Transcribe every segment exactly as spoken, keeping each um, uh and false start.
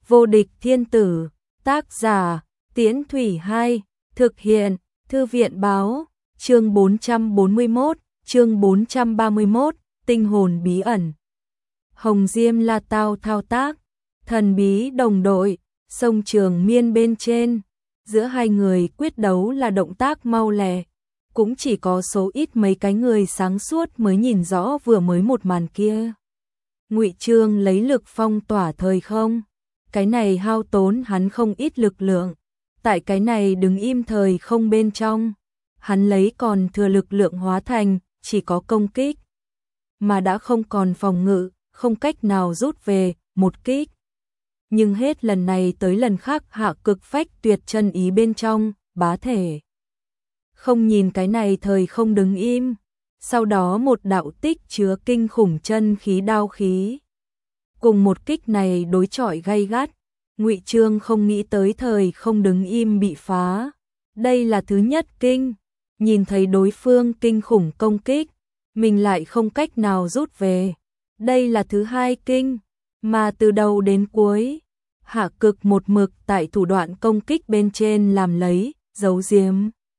Vô địch thiên tử, tác giả, Tiễn Thủy Hai, thực hiện, Thư viện báo, chương bốn trăm bốn mươi mốt, chương bốn trăm ba mươi mốt, tinh hồn bí ẩn. Hồng Diêm La Tao thao tác, thần bí đồng đội, sông Trường Miên bên trên, giữa hai người quyết đấu là động tác mau lẹ, cũng chỉ có số ít mấy cái người sáng suốt mới nhìn rõ vừa mới một màn kia. Ngụy Trương lấy lực phong tỏa thời không, cái này hao tốn hắn không ít lực lượng, tại cái này đứng im thời không bên trong, hắn lấy còn thừa lực lượng hóa thành chỉ có công kích, mà đã không còn phòng ngự, không cách nào rút về một kích. Nhưng hết lần này tới lần khác Hạ Cực phách tuyệt chân ý bên trong, bá thể. Không nhìn cái này thời không đứng im, sau đó một đạo tích chứa kinh khủng chân khí đao khí. Cùng một kích này đối chọi gay gắt, Ngụy Trương không nghĩ tới thời không đứng im bị phá. Đây là thứ nhất kinh, nhìn thấy đối phương kinh khủng công kích, mình lại không cách nào rút về. Đây là thứ hai kinh, mà từ đầu đến cuối, Hạ Cực một mực tại thủ đoạn công kích bên trên làm lấy, giấu giếm.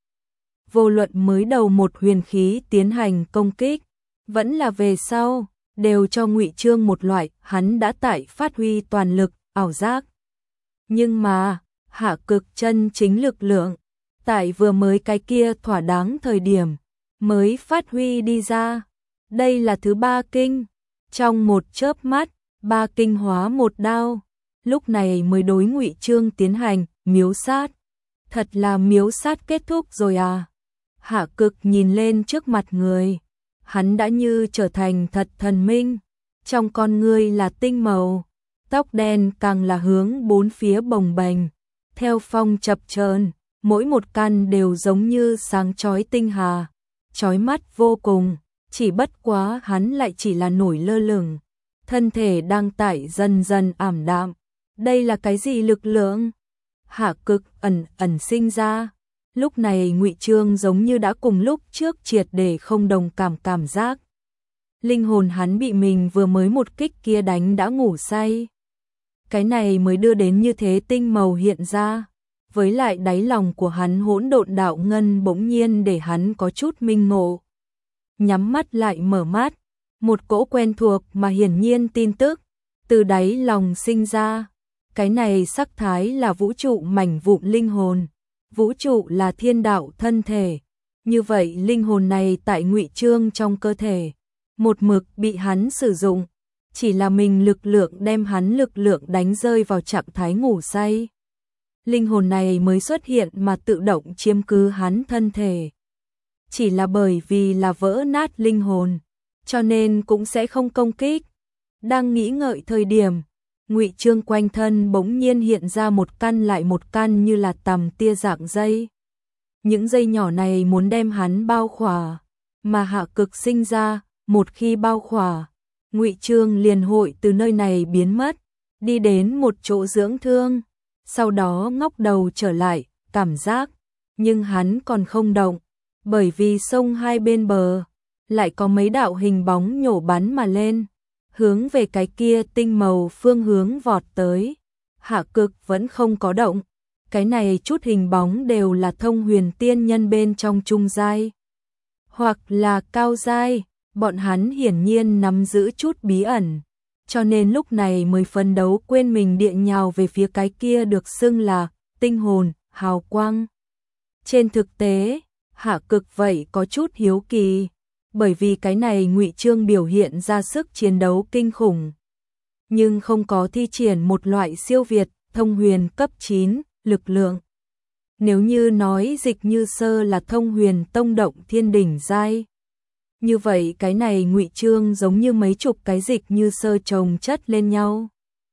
Vô luận mới đầu một huyền khí tiến hành công kích, vẫn là về sau, đều cho Ngụy Trương một loại hắn đã tại phát huy toàn lực, ảo giác. Nhưng mà, Hạ Cực chân chính lực lượng, tại vừa mới cái kia thỏa đáng thời điểm, mới phát huy đi ra. Đây là thứ ba kinh, trong một chớp mắt, ba kinh hóa một đao, lúc này mới đối Ngụy Trương tiến hành miếu sát. Thật là miếu sát kết thúc rồi à? Hạ Cực nhìn lên trước mặt người, hắn đã như trở thành thật thần minh, trong con ngươi là tinh màu, tóc đen càng là hướng bốn phía bồng bềnh, theo phong chập chờn, mỗi một căn đều giống như sáng chói tinh hà, chói mắt vô cùng, chỉ bất quá hắn lại chỉ là nổi lơ lửng, thân thể đang tại dần dần ảm đạm. Đây là cái gì lực lượng? Hạ Cực ẩn ẩn sinh ra. Lúc này Ngụy Trương giống như đã cùng lúc trước triệt để không đồng cảm cảm giác. Linh hồn hắn bị mình vừa mới một kích kia đánh đã ngủ say. Cái này mới đưa đến như thế tinh màu hiện ra. Với lại đáy lòng của hắn hỗn độn đạo ngân bỗng nhiên để hắn có chút minh ngộ. Nhắm mắt lại mở mắt, một cỗ quen thuộc mà hiển nhiên tin tức từ đáy lòng sinh ra. Cái này sắc thái là vũ trụ mảnh vụn linh hồn. Vũ trụ là thiên đạo thân thể, như vậy linh hồn này tại Ngụy Trương trong cơ thể, một mực bị hắn sử dụng, chỉ là mình lực lượng đem hắn lực lượng đánh rơi vào trạng thái ngủ say. Linh hồn này mới xuất hiện mà tự động chiếm cứ hắn thân thể. Chỉ là bởi vì là vỡ nát linh hồn, cho nên cũng sẽ không công kích. Đang nghĩ ngợi thời điểm, Ngụy Trương quanh thân bỗng nhiên hiện ra một căn lại một căn như là tằm tia dạng dây. Những dây nhỏ này muốn đem hắn bao khỏa, mà Hạ Cực sinh ra, một khi bao khỏa, Ngụy Trương liền hội từ nơi này biến mất, đi đến một chỗ dưỡng thương, sau đó ngóc đầu trở lại, cảm giác, nhưng hắn còn không động, bởi vì sông hai bên bờ, lại có mấy đạo hình bóng nhổ bắn mà lên. Hướng về cái kia tinh màu phương hướng vọt tới. Hạ Cực vẫn không có động. Cái này chút hình bóng đều là thông huyền tiên nhân bên trong trung giai, hoặc là cao giai, bọn hắn hiển nhiên nắm giữ chút bí ẩn, cho nên lúc này mới phấn đấu quên mình địa nhào về phía cái kia được xưng là tinh hồn, hào quang. Trên thực tế, Hạ Cực vậy có chút hiếu kỳ. Bởi vì cái này Ngụy Trương biểu hiện ra sức chiến đấu kinh khủng, nhưng không có thi triển một loại siêu việt thông huyền cấp chín lực lượng. Nếu như nói Dịch Như Sơ là thông huyền tông động thiên đỉnh giai, như vậy cái này Ngụy Trương giống như mấy chục cái Dịch Như Sơ chồng chất lên nhau.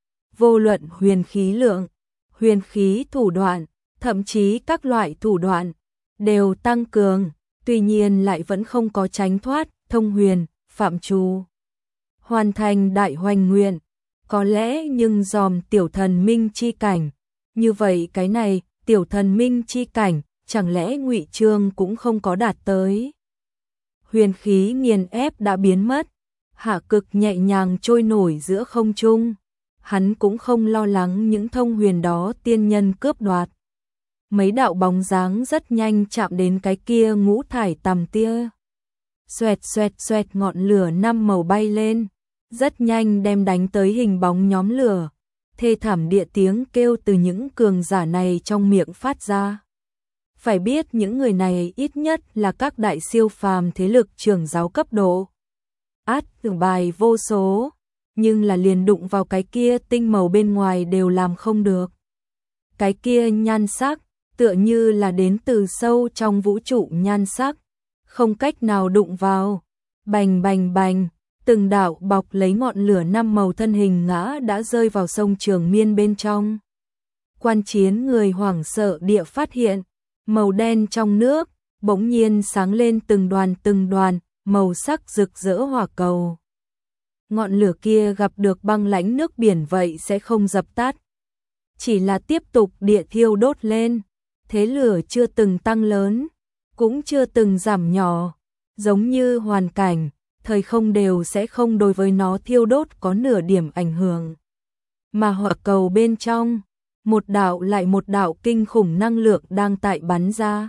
Vô luận huyền khí lượng, huyền khí thủ đoạn, thậm chí các loại thủ đoạn đều tăng cường. Tuy nhiên lại vẫn không có tránh thoát thông huyền, phạm trù. Hoàn thành đại hoành nguyện, có lẽ nhưng dòm tiểu thần minh chi cảnh. Như vậy cái này, tiểu thần minh chi cảnh, chẳng lẽ Ngụy Trương cũng không có đạt tới. Huyền khí nghiền ép đã biến mất, Hạ Cực nhẹ nhàng trôi nổi giữa không trung. hắn cũng không lo lắng những thông huyền đó tiên nhân cướp đoạt. Mấy đạo bóng dáng rất nhanh chạm đến cái kia ngũ thải tằm tia. Xoẹt xoẹt xoẹt ngọn lửa năm màu bay lên, rất nhanh đem đánh tới hình bóng nhóm lửa. Thê thảm địa tiếng kêu từ những cường giả này trong miệng phát ra. Phải biết những người này ít nhất là các đại siêu phàm thế lực trưởng giáo cấp độ. Át tưởng bài vô số, nhưng là liền đụng vào cái kia tinh màu bên ngoài đều làm không được. Cái kia nhan sắc, tựa như là đến từ sâu trong vũ trụ nhan sắc, không cách nào đụng vào. Bành bành bành, từng đạo bọc lấy ngọn lửa năm màu thân hình ngã đã rơi vào sông Trường Miên bên trong. Quan chiến người hoảng sợ địa phát hiện, màu đen trong nước, bỗng nhiên sáng lên từng đoàn từng đoàn, màu sắc rực rỡ hỏa cầu. Ngọn lửa kia gặp được băng lãnh nước biển vậy sẽ không dập tắt, chỉ là tiếp tục địa thiêu đốt lên. Thế lửa chưa từng tăng lớn, cũng chưa từng giảm nhỏ, giống như hoàn cảnh, thời không đều sẽ không đối với nó thiêu đốt có nửa điểm ảnh hưởng. Mà hỏa cầu bên trong, một đạo lại một đạo kinh khủng năng lượng đang tại bắn ra.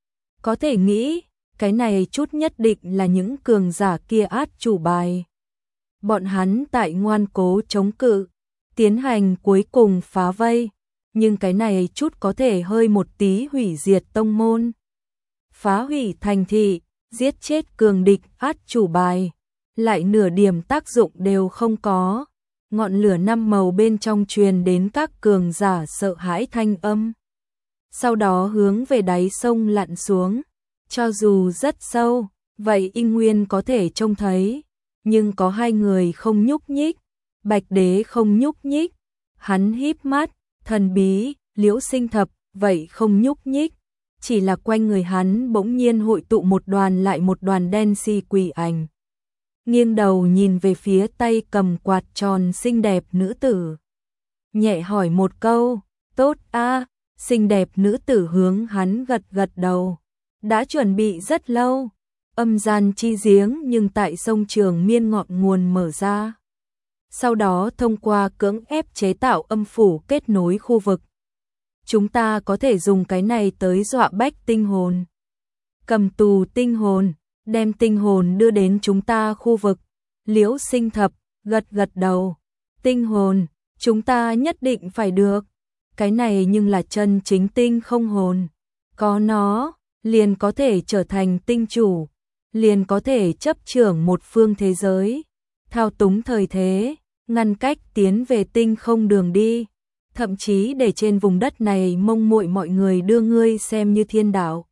Có thể nghĩ, cái này chút nhất định là những cường giả kia át chủ bài. Bọn hắn tại ngoan cố chống cự, tiến hành cuối cùng phá vây, nhưng cái này chút có thể hơi một tí hủy diệt tông môn. Phá hủy thành thị, giết chết cường địch át chủ bài, lại nửa điểm tác dụng đều không có. Ngọn lửa năm màu bên trong truyền đến các cường giả sợ hãi thanh âm. Sau đó hướng về đáy sông lặn xuống, cho dù rất sâu, vậy Y Nguyên có thể trông thấy, nhưng có hai người không nhúc nhích. Bạch Đế không nhúc nhích, hắn híp mắt, thần bí, Liễu Sinh Thập vậy không nhúc nhích, chỉ là quanh người hắn bỗng nhiên hội tụ một đoàn lại một đoàn đen xì quỷ ảnh. Nghiêng đầu nhìn về phía tay cầm quạt tròn xinh đẹp nữ tử, nhẹ hỏi một câu, tốt a. Xinh đẹp nữ tử hướng hắn gật gật đầu, đã chuẩn bị rất lâu. Âm gian chi giếng nhưng tại sông Trường Miên ngọn nguồn mở ra, sau đó thông qua cưỡng ép chế tạo âm phủ kết nối khu vực. Chúng ta có thể dùng cái này tới dọa bách tinh hồn, cầm tù tinh hồn, đem tinh hồn đưa đến chúng ta khu vực. Liễu Sinh Thập gật gật đầu, tinh hồn, chúng ta nhất định phải được. Cái này nhưng là chân chính tinh không hồn, có nó, liền có thể trở thành tinh chủ, liền có thể chấp trưởng một phương thế giới, thao túng thời thế, ngăn cách tiến về tinh không đường đi, thậm chí để trên vùng đất này mông muội mọi người đưa ngươi xem như thiên đạo.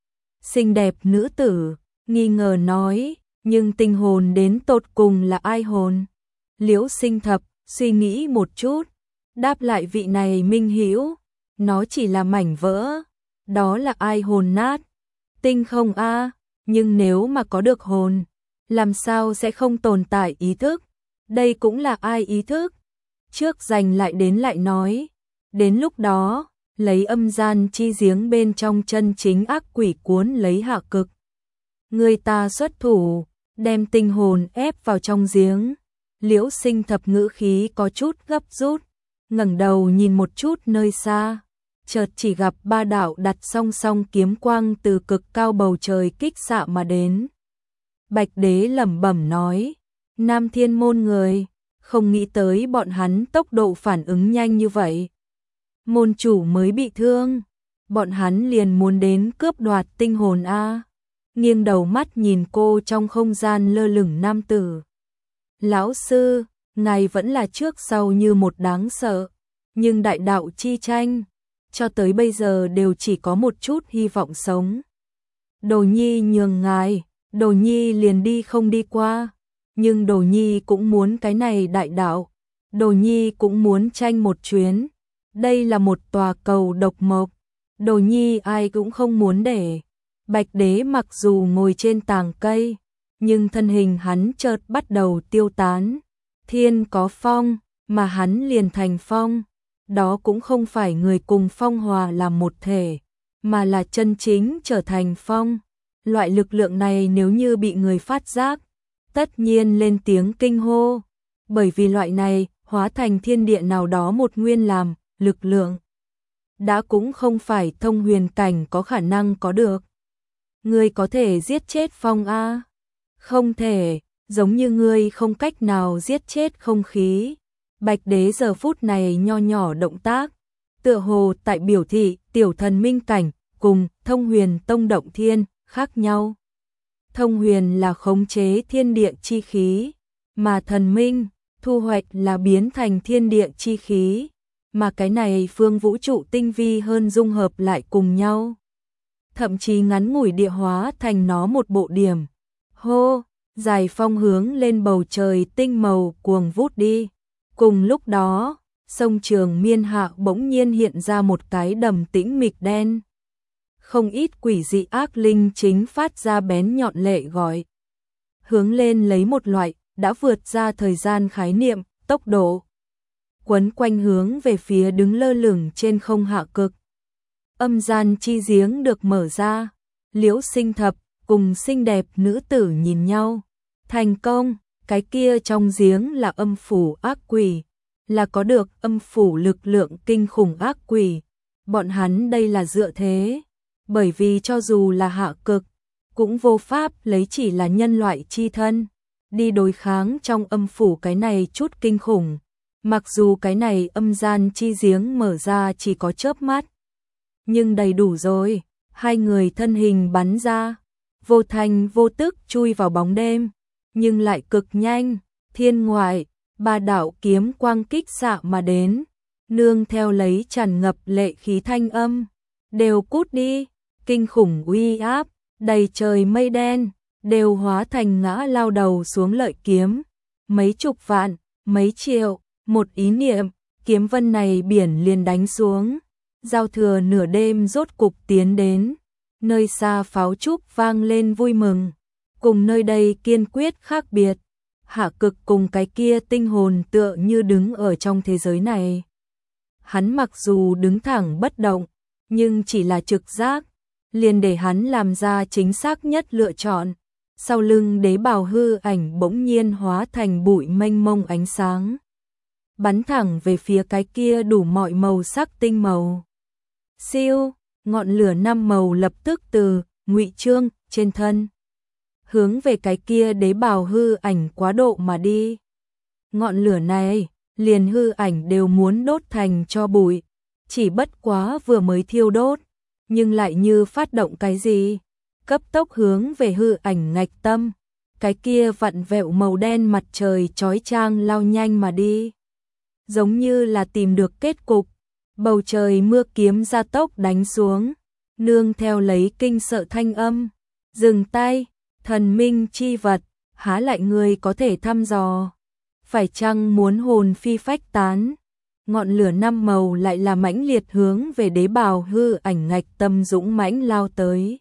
Xinh đẹp nữ tử nghi ngờ nói, nhưng tinh hồn đến tột cùng là ai hồn? Liễu Sinh Thập suy nghĩ một chút, đáp lại vị này minh hữu, nó chỉ là mảnh vỡ, đó là ai hồn nát? Tinh không a, nhưng nếu mà có được hồn, làm sao sẽ không tồn tại ý thức? Đây cũng là ai ý thức? Trước giành lại đến lại nói, đến lúc đó, lấy âm gian chi giếng bên trong chân chính ác quỷ cuốn lấy hạ cực. Người ta xuất thủ, đem tinh hồn ép vào trong giếng. Liễu Sinh Thập ngữ khí có chút gấp rút, ngẩng đầu nhìn một chút nơi xa, chợt chỉ gặp ba đạo đặt song song kiếm quang từ cực cao bầu trời kích xạ mà đến. Bạch Đế lẩm bẩm nói, Nam Thiên môn người, không nghĩ tới bọn hắn tốc độ phản ứng nhanh như vậy. Môn chủ mới bị thương, bọn hắn liền muốn đến cướp đoạt tinh hồn a. Nghiêng đầu mắt nhìn cô trong không gian lơ lửng nam tử. Lão sư, ngài vẫn là trước sau như một đáng sợ, nhưng đại đạo chi tranh, cho tới bây giờ đều chỉ có một chút hy vọng sống. Đồ Nhi nhường ngài, Đồ Nhi liền đi không đi qua, nhưng Đồ Nhi cũng muốn cái này đại đạo, Đồ Nhi cũng muốn tranh một chuyến. Đây là một tòa cầu độc mộc, Đồ Nhi ai cũng không muốn để. Bạch Đế mặc dù ngồi trên tàng cây, nhưng thân hình hắn chợt bắt đầu tiêu tán. Thiên có phong, mà hắn liền thành phong. Đó cũng không phải người cùng phong hòa làm một thể, mà là chân chính trở thành phong. Loại lực lượng này nếu như bị người phát giác, tất nhiên lên tiếng kinh hô. Bởi vì loại này hóa thành thiên địa nào đó một nguyên làm, lực lượng. Đã cũng không phải thông huyền cảnh có khả năng có được. Ngươi có thể giết chết phong A? Không thể, giống như ngươi không cách nào giết chết không khí. Bạch đế giờ phút này nho nhỏ động tác, tựa hồ tại biểu thị tiểu thần minh cảnh cùng thông huyền tông động thiên khác nhau. Thông huyền là khống chế thiên địa chi khí, mà thần minh thu hoạch là biến thành thiên địa chi khí, mà cái này phương vũ trụ tinh vi hơn dung hợp lại cùng nhau. Thậm chí ngắn ngủi địa hóa thành nó một bộ điểm. Hô, dài phong hướng lên bầu trời tinh màu cuồng vút đi. Cùng lúc đó, sông Trường Miên hạ bỗng nhiên hiện ra một cái đầm tĩnh mịch đen. Không ít quỷ dị ác linh chính phát ra bén nhọn lệ gọi. Hướng lên lấy một loại, đã vượt ra thời gian khái niệm, tốc độ. Quấn quanh hướng về phía đứng lơ lửng trên không Hạ Cực. Âm gian chi giếng được mở ra, Liễu Sinh Thập cùng xinh đẹp nữ tử nhìn nhau. Thành công, cái kia trong giếng là âm phủ ác quỷ, là có được âm phủ lực lượng kinh khủng ác quỷ. Bọn hắn đây là dựa thế, bởi vì cho dù là Hạ Cực, cũng vô pháp lấy chỉ là nhân loại chi thân, đi đối kháng trong âm phủ cái này chút kinh khủng. Mặc dù cái này âm gian chi giếng mở ra chỉ có chớp mắt, nhưng đầy đủ rồi. Hai người thân hình bắn ra, vô thành vô tức chui vào bóng đêm, nhưng lại cực nhanh. Thiên ngoại, ba đạo kiếm quang kích xạ mà đến, nương theo lấy tràn ngập lệ khí thanh âm, đều cút đi. Kinh khủng uy áp, đầy trời mây đen, đều hóa thành ngã lao đầu xuống lợi kiếm. Mấy chục vạn, mấy triệu, một ý niệm, kiếm vân này biển liền đánh xuống. Giao thừa nửa đêm rốt cục tiến đến, nơi xa pháo trúc vang lên vui mừng, cùng nơi đây kiên quyết khác biệt. Hạ Cực cùng cái kia tinh hồn tựa như đứng ở trong thế giới này. Hắn mặc dù đứng thẳng bất động, nhưng chỉ là trực giác, liền để hắn làm ra chính xác nhất lựa chọn. Sau lưng đế bào hư ảnh bỗng nhiên hóa thành bụi mênh mông ánh sáng, bắn thẳng về phía cái kia đủ mọi màu sắc tinh màu. Siêu, ngọn lửa năm màu lập tức từ Ngụy Trương trên thân hướng về cái kia đế bào hư ảnh quá độ mà đi. Ngọn lửa này, liền hư ảnh đều muốn đốt thành cho bụi, chỉ bất quá vừa mới thiêu đốt, nhưng lại như phát động cái gì, cấp tốc hướng về hư ảnh ngạch tâm. Cái kia vặn vẹo màu đen mặt trời chói chang lao nhanh mà đi, giống như là tìm được kết cục. Bầu trời mưa kiếm gia tốc đánh xuống, nương theo lấy kinh sợ thanh âm. Dừng tay, thần minh chi vật, há lại người có thể thăm dò. Phải chăng muốn hồn phi phách tán? Ngọn lửa năm màu lại là mãnh liệt hướng về đế bào hư ảnh ngạch tâm dũng mãnh lao tới.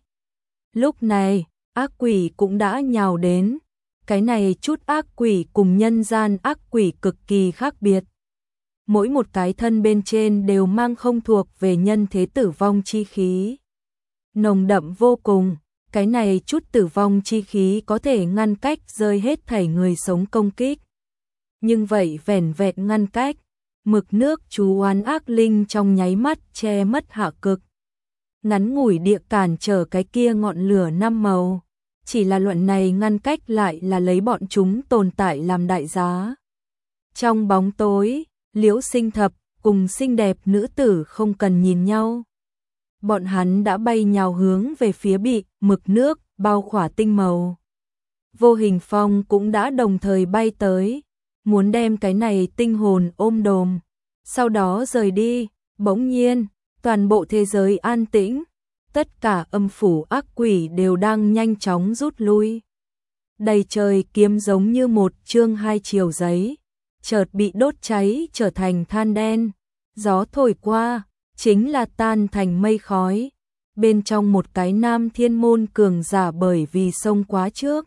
Lúc này, ác quỷ cũng đã nhào đến. Cái này chút ác quỷ cùng nhân gian ác quỷ cực kỳ khác biệt. Mỗi một cái thân bên trên đều mang không thuộc về nhân thế tử vong chi khí. Nồng đậm vô cùng, cái này chút tử vong chi khí có thể ngăn cách rơi hết thảy người sống công kích. Nhưng vậy vẻn vẹn ngăn cách, mực nước chú oán ác linh trong nháy mắt che mất Hạ Cực. Ngắn ngủi địa cản trở cái kia ngọn lửa năm màu, chỉ là luận này ngăn cách lại là lấy bọn chúng tồn tại làm đại giá. Trong bóng tối, Liễu Sinh Thập cùng xinh đẹp nữ tử không cần nhìn nhau. Bọn hắn đã bay nhào hướng về phía bị mực nước bao khỏa tinh màu. Vô Hình Phong cũng đã đồng thời bay tới, muốn đem cái này tinh hồn ôm đồm, sau đó rời đi. Bỗng nhiên, toàn bộ thế giới an tĩnh, tất cả âm phủ ác quỷ đều đang nhanh chóng rút lui. Đầy trời kiếm giống như một chương hai chiều giấy, chợt bị đốt cháy trở thành than đen, gió thổi qua, chính là tan thành mây khói. Bên trong một cái nam thiên môn cường giả bởi vì xông quá trước,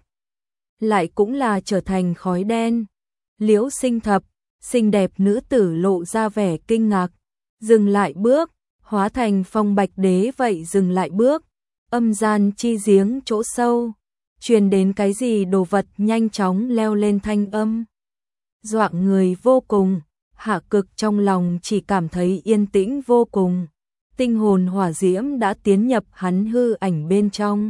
lại cũng là trở thành khói đen. Liễu Sinh Thập, xinh đẹp nữ tử lộ ra vẻ kinh ngạc, dừng lại bước, hóa thành phong bạch đế vậy dừng lại bước. Âm gian chi giếng chỗ sâu, truyền đến cái gì đồ vật nhanh chóng leo lên thanh âm. Dọa người vô cùng, Hạ Cực trong lòng chỉ cảm thấy yên tĩnh vô cùng. Tinh hồn hỏa diễm đã tiến nhập hắn hư ảnh bên trong.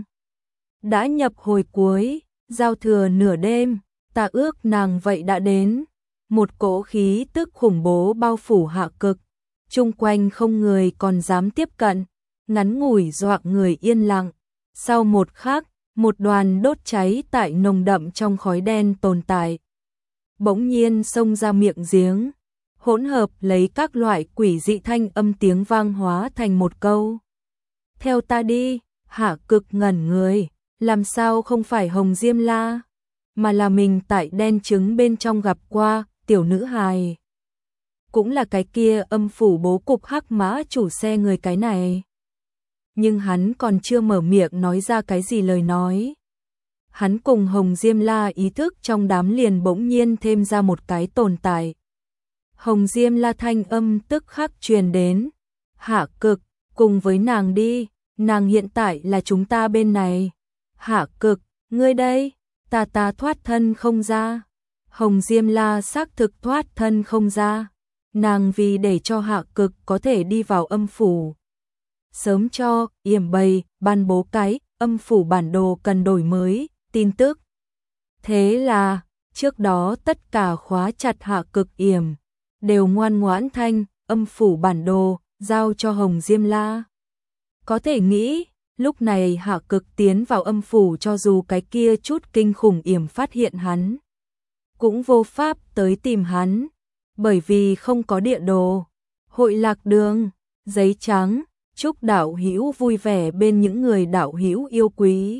Đã nhập hồi cuối, giao thừa nửa đêm, ta ước nàng vậy đã đến. Một cỗ khí tức khủng bố bao phủ Hạ Cực, chung quanh không người còn dám tiếp cận, ngắn ngủi dọa người yên lặng. Sau một khắc, một đoàn đốt cháy tại nồng đậm trong khói đen tồn tại. Bỗng nhiên xông ra miệng giếng, hỗn hợp lấy các loại quỷ dị thanh âm tiếng vang hóa thành một câu. Theo ta đi. Hạ Cực ngẩn người, làm sao không phải Hồng Diêm La, mà là mình tại đen trứng bên trong gặp qua, tiểu nữ hài. Cũng là cái kia âm phủ bố cục hắc mã chủ xe người cái này. Nhưng hắn còn chưa mở miệng nói ra cái gì lời nói. Hắn cùng Hồng Diêm La ý thức trong đám liền bỗng nhiên thêm ra một cái tồn tại. Hồng Diêm La thanh âm tức khắc truyền đến. Hạ Cực, cùng với nàng đi, nàng hiện tại là chúng ta bên này. Hạ Cực, ngươi đây, ta ta thoát thân không ra. Hồng Diêm La xác thực thoát thân không ra. Nàng vì để cho Hạ Cực có thể đi vào âm phủ, sớm cho yểm bày ban bố cái âm phủ bản đồ cần đổi mới tin tức. Thế là trước đó tất cả khóa chặt Hạ Cực yểm đều ngoan ngoãn thanh âm phủ bản đồ giao cho Hồng Diêm La. Có thể nghĩ lúc này Hạ Cực tiến vào âm phủ, cho dù cái kia chút kinh khủng yểm phát hiện hắn, cũng vô pháp tới tìm hắn, bởi vì không có địa đồ. Hội lạc đường, giấy trắng. Chúc đạo hữu vui vẻ bên những người đạo hữu yêu quý.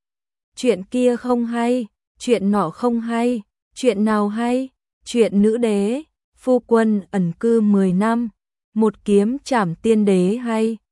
Chuyện kia không hay, chuyện nọ không hay, chuyện nào hay? Chuyện nữ đế, phu quân ẩn cư mười năm, một kiếm trảm tiên đế hay.